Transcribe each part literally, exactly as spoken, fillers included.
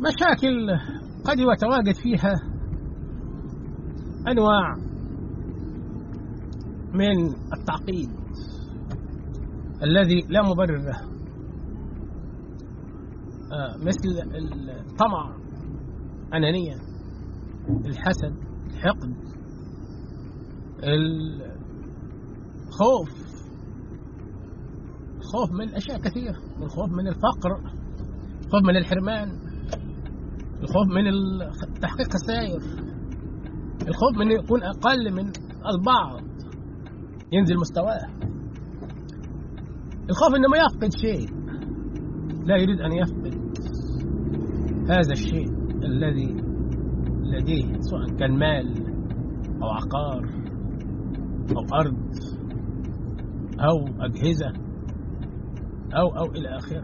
مشاكل قد يتواجد فيها أنواع من التعقيد الذي لا مبرر له، آه مثل الطمع، أنانية، الحسد، الحقد، الخوف، الخوف من أشياء كثيرة، الخوف من الفقر، الخوف من الحرمان، الخوف من تحقيق السائر، الخوف من يكون أقل من البعض ينزل مستواه، الخوف إنه ما يفقد شيء، لا يريد أن يفقد هذا الشيء الذي لديه، سواء كان مال أو عقار أو أرض أو أجهزة أو أو إلى آخره.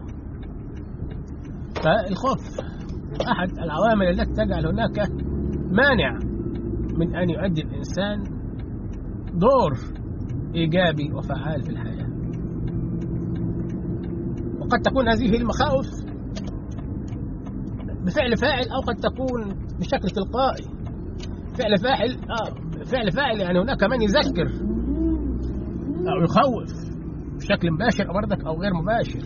فالخوف أحد العوامل التي تجعل هناك مانع من أن يؤدي الإنسان دور إيجابي وفعال في الحياة. وقد تكون هذه المخاوف بفعل فاعل، أو قد تكون بشكل تلقائي. فعل فاعل آه فعل فاعل يعني هناك من يذكر أو يخوف بشكل مباشر أو بردك أو غير مباشر.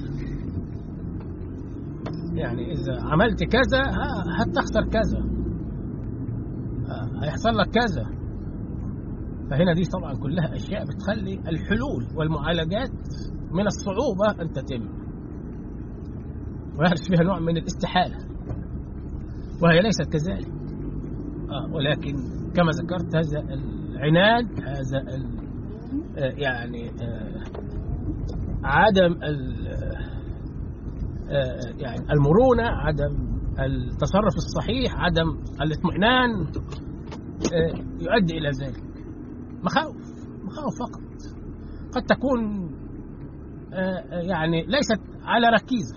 يعني إذا عملت كذا هتخسر كذا، هيحصل لك كذا. فهنا دي طبعا كلها أشياء بتخلي الحلول والمعالجات من الصعوبة أن تتم، ويحدث فيها نوع من الاستحالة، وهي ليست كذلك. آه ولكن كما ذكرت هذا العناد، هذا ال آه يعني آه عدم ال آه يعني المرونة، عدم التصرف الصحيح، عدم الاطمئنان آه يؤدي إلى ذلك. مخاوف مخاوف فقط قد تكون آه يعني ليست على ركيزة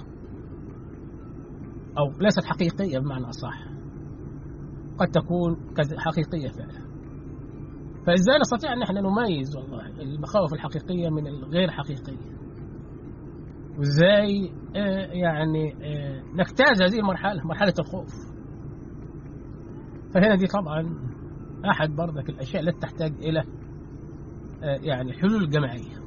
أو ليست حقيقية بمعنى أصح، قد تكون حقيقية فعلا. فإزاي نستطيع أن احنا نميز والله المخاوف الحقيقية من الغير حقيقية، وإزاي آه يعني آه نجتاز هذه المرحلة، مرحلة الخوف. فهنا دي طبعا أحد برضك الأشياء التي تحتاج إلى آه يعني حلول جماعية.